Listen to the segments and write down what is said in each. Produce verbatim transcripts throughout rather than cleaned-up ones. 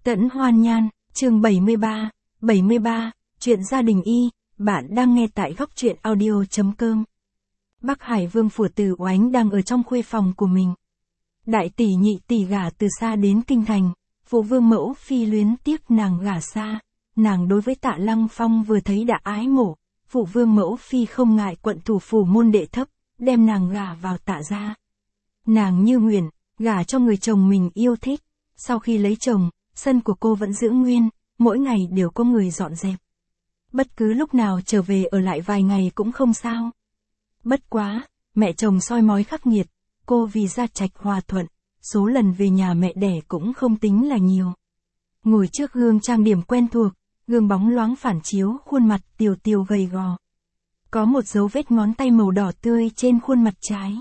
Tẫn Hoan Nhan, chương bảy mươi ba, bảy mươi ba, chuyện gia đình y, bạn đang nghe tại góc truyện audio.com. Bắc Hải Vương phủ Từ Oánh đang ở trong khuê phòng của mình. Đại tỷ nhị tỷ gả từ xa đến kinh thành, phụ vương mẫu phi luyến tiếc nàng gả xa, nàng đối với Tạ Lăng Phong vừa thấy đã ái mộ, phụ vương mẫu phi không ngại quận thủ phủ môn đệ thấp, đem nàng gả vào Tạ gia. Nàng như nguyện, gả cho người chồng mình yêu thích, sau khi lấy chồng, sân của cô vẫn giữ nguyên, mỗi ngày đều có người dọn dẹp. Bất cứ lúc nào trở về ở lại vài ngày cũng không sao. Bất quá, mẹ chồng soi mói khắc nghiệt, cô vì gia trạch hòa thuận, số lần về nhà mẹ đẻ cũng không tính là nhiều. Ngồi trước gương trang điểm quen thuộc, gương bóng loáng phản chiếu khuôn mặt tiều tiều gầy gò. Có một dấu vết ngón tay màu đỏ tươi trên khuôn mặt trái.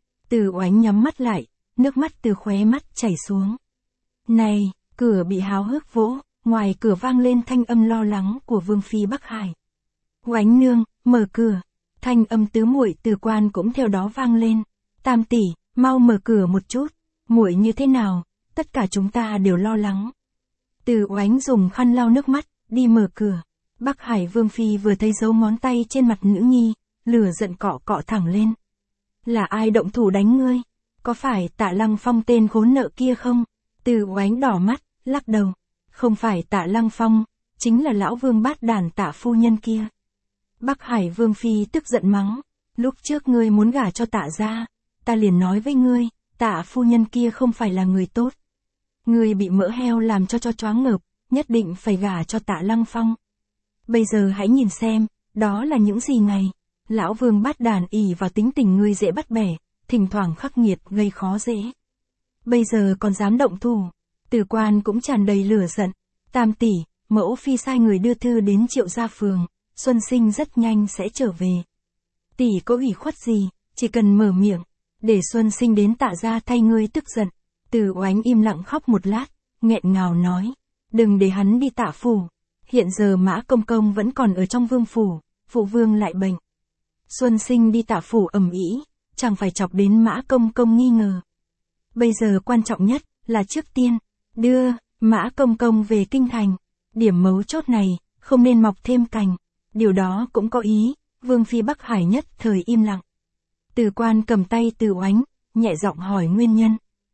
Từ Oánh nhắm mắt lại, nước mắt từ khóe mắt chảy xuống. Này, cửa bị háo hức vỗ, ngoài cửa vang lên thanh âm lo lắng của Vương phi Bắc Hải. Oánh nương, mở cửa. Thanh âm tứ muội Từ Quan cũng theo đó vang lên. Tam tỷ, mau mở cửa một chút. Muội như thế nào? Tất cả chúng ta đều lo lắng. Từ Oánh dùng khăn lau nước mắt, đi mở cửa. Bắc Hải Vương phi vừa thấy dấu ngón tay trên mặt nữ nhi, lửa giận cọ cọ thẳng lên. Là ai động thủ đánh ngươi? Có phải Tạ Lăng Phong tên khốn nợ kia không? Từ Oánh đỏ mắt, lắc đầu. Không phải Tạ Lăng Phong, chính là lão vương bát đàn Tạ phu nhân kia. Bắc Hải Vương phi tức giận mắng. Lúc trước ngươi muốn gả cho Tạ gia, ta liền nói với ngươi, Tạ phu nhân kia không phải là người tốt. Ngươi bị mỡ heo làm cho cho choáng ngợp, nhất định phải gả cho Tạ Lăng Phong. Bây giờ hãy nhìn xem, đó là những gì này. Lão vương bát đàn ỷ vào tính tình ngươi dễ bắt bẻ, thỉnh thoảng khắc nghiệt gây khó dễ. Bây giờ còn dám động thủ. Từ Quan cũng tràn đầy lửa giận. Tam tỷ, mẫu phi sai người đưa thư đến Triệu gia phường, Xuân Sinh rất nhanh sẽ trở về. Tỷ có ủy khuất gì, chỉ cần mở miệng, để Xuân Sinh đến Tạ gia thay ngươi tức giận. Từ Oánh im lặng khóc một lát, nghẹn ngào nói, đừng để hắn đi Tạ phủ. Hiện giờ Mã Công Công vẫn còn ở trong vương phủ, phụ vương lại bệnh. Xuân Sinh đi Tạ phủ ầm ĩ, chẳng phải chọc đến Mã Công Công nghi ngờ. Bây giờ quan trọng nhất là trước tiên đưa Mã Công Công về kinh thành. Điểm mấu chốt này không nên mọc thêm cành. Điều đó cũng có ý. Vương phi Bắc Hải nhất thời im lặng. Từ Quan cầm tay Từ Oánh, nhẹ giọng hỏi nguyên nhân.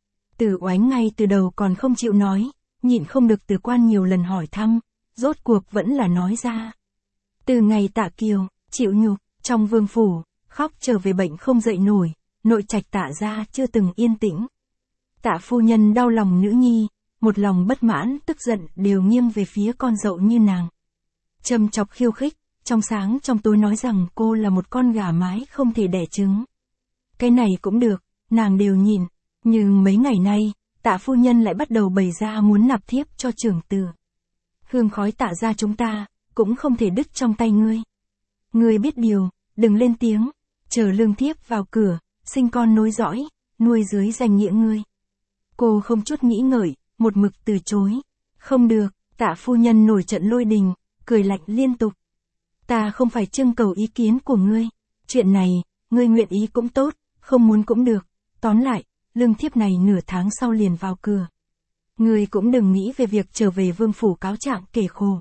Từ Oánh ngay từ đầu còn không chịu nói, nhịn không được Từ Quan nhiều lần hỏi thăm, rốt cuộc vẫn là nói ra. Từ ngày Tạ Kiều chịu nhục trong vương phủ, khóc trở về bệnh không dậy nổi, nội trạch Tạ gia chưa từng yên tĩnh. Tạ phu nhân đau lòng nữ nhi, một lòng bất mãn tức giận đều nghiêng về phía con dậu như nàng. Châm chọc khiêu khích, trong sáng trong tối nói rằng cô là một con gà mái không thể đẻ trứng. Cái này cũng được, nàng đều nhìn, nhưng mấy ngày nay, Tạ phu nhân lại bắt đầu bày ra muốn nạp thiếp cho trưởng tử. Hương khói Tạ gia chúng ta, cũng không thể đứt trong tay ngươi. Ngươi biết điều, đừng lên tiếng, chờ lương thiếp vào cửa, sinh con nối dõi, nuôi dưới danh nghĩa ngươi. Cô không chút nghĩ ngợi, một mực từ chối. Không được, Tạ phu nhân nổi trận lôi đình, cười lạnh liên tục. Ta không phải trưng cầu ý kiến của ngươi. Chuyện này, ngươi nguyện ý cũng tốt, không muốn cũng được. Tóm lại, lương thiếp này nửa tháng sau liền vào cửa. Ngươi cũng đừng nghĩ về việc trở về vương phủ cáo trạng kể khổ.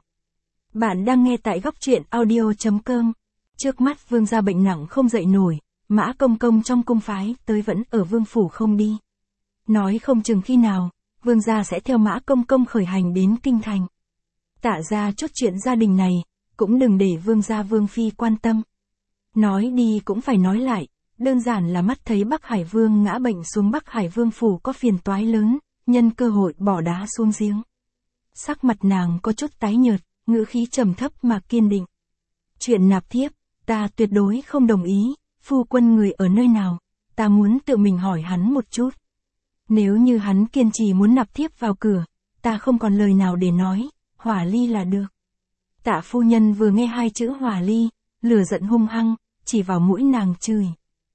Bạn đang nghe tại góc truyện audio.com. Trước mắt vương gia bệnh nặng không dậy nổi, Mã Công Công trong cung phái tới vẫn ở vương phủ không đi. Nói không chừng khi nào, vương gia sẽ theo Mã Công Công khởi hành đến kinh thành. Tạ gia chốt chuyện gia đình này, cũng đừng để vương gia vương phi quan tâm. Nói đi cũng phải nói lại, đơn giản là mắt thấy Bắc Hải Vương ngã bệnh xuống Bắc Hải Vương phủ có phiền toái lớn, nhân cơ hội bỏ đá xuống giếng. Sắc mặt nàng có chút tái nhợt, ngữ khí trầm thấp mà kiên định. Chuyện nạp thiếp, ta tuyệt đối không đồng ý, phu quân người ở nơi nào, ta muốn tự mình hỏi hắn một chút. Nếu như hắn kiên trì muốn nạp thiếp vào cửa, ta không còn lời nào để nói, hỏa ly là được. Tạ phu nhân vừa nghe hai chữ hỏa ly, lửa giận hung hăng, chỉ vào mũi nàng chửi.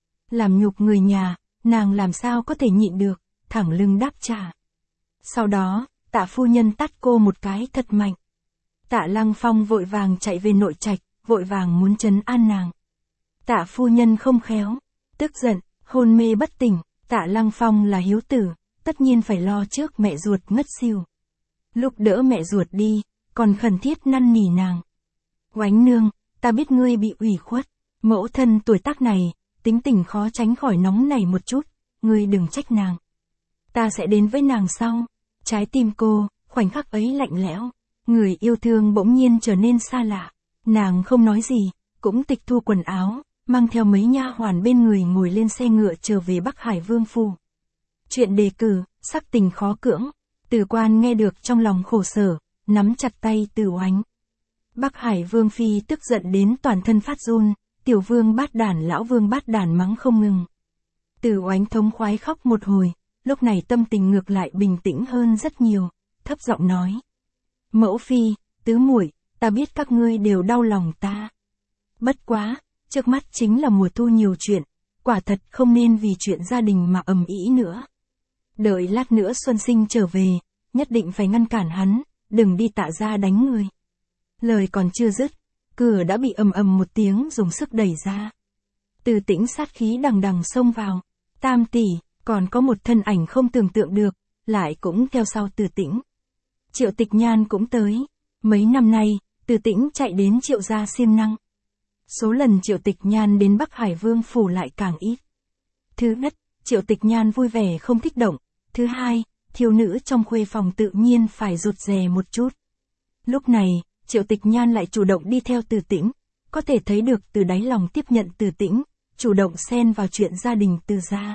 Làm nhục người nhà, nàng làm sao có thể nhịn được, thẳng lưng đáp trả. Sau đó, Tạ phu nhân tát cô một cái thật mạnh. Tạ Lăng Phong vội vàng chạy về nội trạch, vội vàng muốn trấn an nàng. Tạ phu nhân không khéo, tức giận, hôn mê bất tỉnh. Tạ Lăng Phong là hiếu tử, tất nhiên phải lo trước mẹ ruột ngất xỉu. Lúc đỡ mẹ ruột đi, còn khẩn thiết năn nỉ nàng. Oánh nương, ta biết ngươi bị ủy khuất, mẫu thân tuổi tác này, tính tình khó tránh khỏi nóng nảy một chút, ngươi đừng trách nàng. Ta sẽ đến với nàng sau. Trái tim cô, khoảnh khắc ấy lạnh lẽo, người yêu thương bỗng nhiên trở nên xa lạ. Nàng không nói gì, cũng tịch thu quần áo, mang theo mấy nha hoàn bên người ngồi lên xe ngựa trở về Bắc Hải Vương phủ. Chuyện đề cử, sắc tình khó cưỡng, Từ Quan nghe được trong lòng khổ sở, nắm chặt tay Từ Oánh. Bắc Hải Vương phi tức giận đến toàn thân phát run, tiểu vương bát đản lão vương bát đản mắng không ngừng. Từ Oánh thống khoái khóc một hồi, lúc này tâm tình ngược lại bình tĩnh hơn rất nhiều, thấp giọng nói: Mẫu phi, tứ muội, ta biết các ngươi đều đau lòng ta. Bất quá, trước mắt chính là mùa thu nhiều chuyện, quả thật không nên vì chuyện gia đình mà ầm ĩ nữa. Đợi lát nữa Xuân Sinh trở về, nhất định phải ngăn cản hắn, đừng đi Tạ gia đánh người. Lời còn chưa dứt, cửa đã bị ầm ầm một tiếng dùng sức đẩy ra. Từ Tĩnh sát khí đằng đằng xông vào. Tam tỷ, còn có một thân ảnh không tưởng tượng được, lại cũng theo sau Từ Tĩnh. Triệu Tịch Nhan cũng tới. Mấy năm nay, Từ Tĩnh chạy đến Triệu gia siêng năng. Số lần Triệu Tịch Nhan đến Bắc Hải Vương phủ lại càng ít. Thứ nhất, Triệu Tịch Nhan vui vẻ không kích động. Thứ hai, thiếu nữ trong khuê phòng tự nhiên phải rụt rè một chút. Lúc này, Triệu Tịch Nhan lại chủ động đi theo Từ Tĩnh, có thể thấy được từ đáy lòng tiếp nhận Từ Tĩnh, chủ động xen vào chuyện gia đình Từ gia.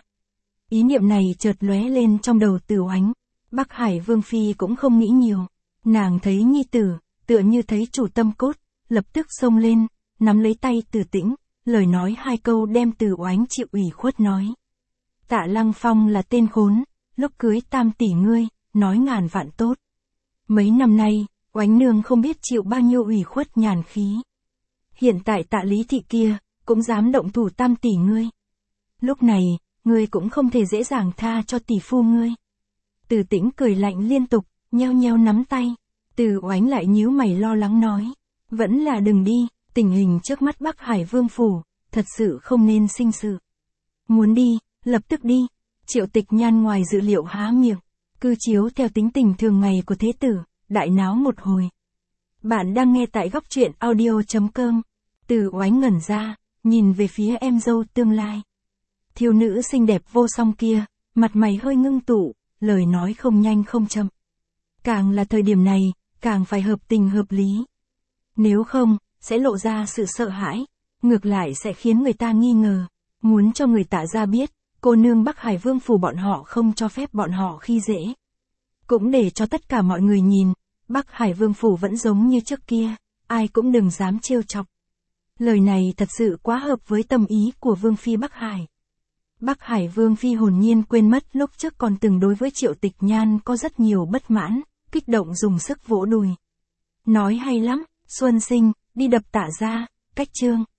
Ý niệm này chợt lóe lên trong đầu Từ Oánh. Bắc Hải Vương phi cũng không nghĩ nhiều, nàng thấy nhi tử, tựa như thấy chủ tâm cốt, lập tức xông lên, nắm lấy tay Từ Tĩnh, lời nói hai câu đem Từ Oánh chịu ủy khuất nói. Tạ Lăng Phong là tên khốn, lúc cưới tam tỷ ngươi, nói ngàn vạn tốt. Mấy năm nay, Oánh nương không biết chịu bao nhiêu ủy khuất nhàn khí. Hiện tại Tạ Lý thị kia, cũng dám động thủ tam tỷ ngươi. Lúc này, ngươi cũng không thể dễ dàng tha cho tỷ phu ngươi. Từ Tĩnh cười lạnh liên tục, nheo nheo nắm tay. Từ Oánh lại nhíu mày lo lắng nói. Vẫn là đừng đi, tình hình trước mắt Bắc Hải Vương phủ, thật sự không nên sinh sự. Muốn đi, lập tức đi. Triệu Tịch Nhan ngoài dự liệu há miệng, cư chiếu theo tính tình thường ngày của thế tử, đại náo một hồi. Bạn đang nghe tại góc truyện audio chấm com. Từ Oánh ngẩn ra, nhìn về phía em dâu tương lai. Thiếu nữ xinh đẹp vô song kia, mặt mày hơi ngưng tụ, lời nói không nhanh không chậm. Càng là thời điểm này, càng phải hợp tình hợp lý. Nếu không, sẽ lộ ra sự sợ hãi, ngược lại sẽ khiến người ta nghi ngờ, muốn cho người Tạ gia biết, cô nương Bắc Hải Vương phủ bọn họ không cho phép bọn họ khi dễ. Cũng để cho tất cả mọi người nhìn, Bắc Hải Vương phủ vẫn giống như trước kia, ai cũng đừng dám trêu chọc. Lời này thật sự quá hợp với tâm ý của Vương phi Bắc Hải. Bắc Hải Vương phi hồn nhiên quên mất lúc trước còn từng đối với Triệu Tịch Nhan có rất nhiều bất mãn, kích động dùng sức vỗ đùi. Nói hay lắm, Xuân Sinh, đi đập Tạ gia, cách chương.